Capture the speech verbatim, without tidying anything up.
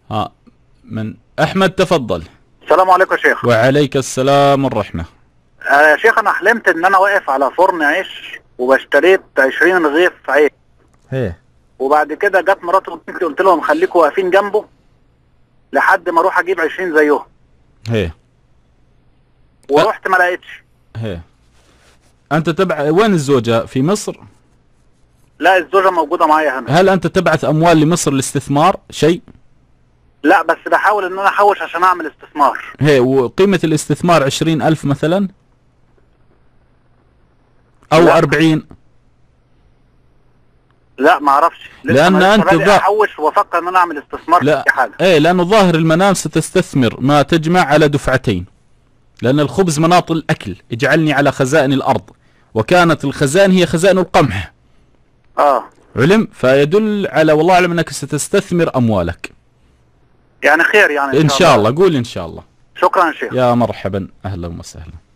ها من أحمد، تفضل. السلام عليكم يا شيخ. وعليك السلام والرحمة. آه يا شيخ، انا حلمت ان انا واقف على فرن عيش وبشتريت عشرين رغيف عيش. ايه. وبعد كده جت مراتي وبنتي، قلت لهم خليكم واقفين جنبه لحد ما اروح اجيب عشرين زيهم. ايه. ورحت ما لقيتش. ايه. انت تبع وين الزوجة؟ في مصر؟ لا، الزوجة موجودة معايا هنا. هل انت تبعث اموال لمصر للاستثمار شيء؟ لا، بس بحاول ان انا احوش عشان اعمل استثمار. هي وقيمة الاستثمار عشرين الف مثلا او لا. اربعين؟ لا ما اعرفش، لان انت ظا... احوش وافكر ان انا اعمل استثمار لا في حاجة. ايه، لانه ظاهر المنام ستستثمر ما تجمع على دفعتين، لان الخبز مناط الاكل، اجعلني على خزائن الارض، وكانت الخزائن هي خزائن القمح. اه علم، فيدل على والله اعلم انك ستستثمر اموالك. يعني خير يعني ان شاء الله. قول ان شاء الله. شكرا يا شيخ. يا مرحبا، اهلا وسهلا.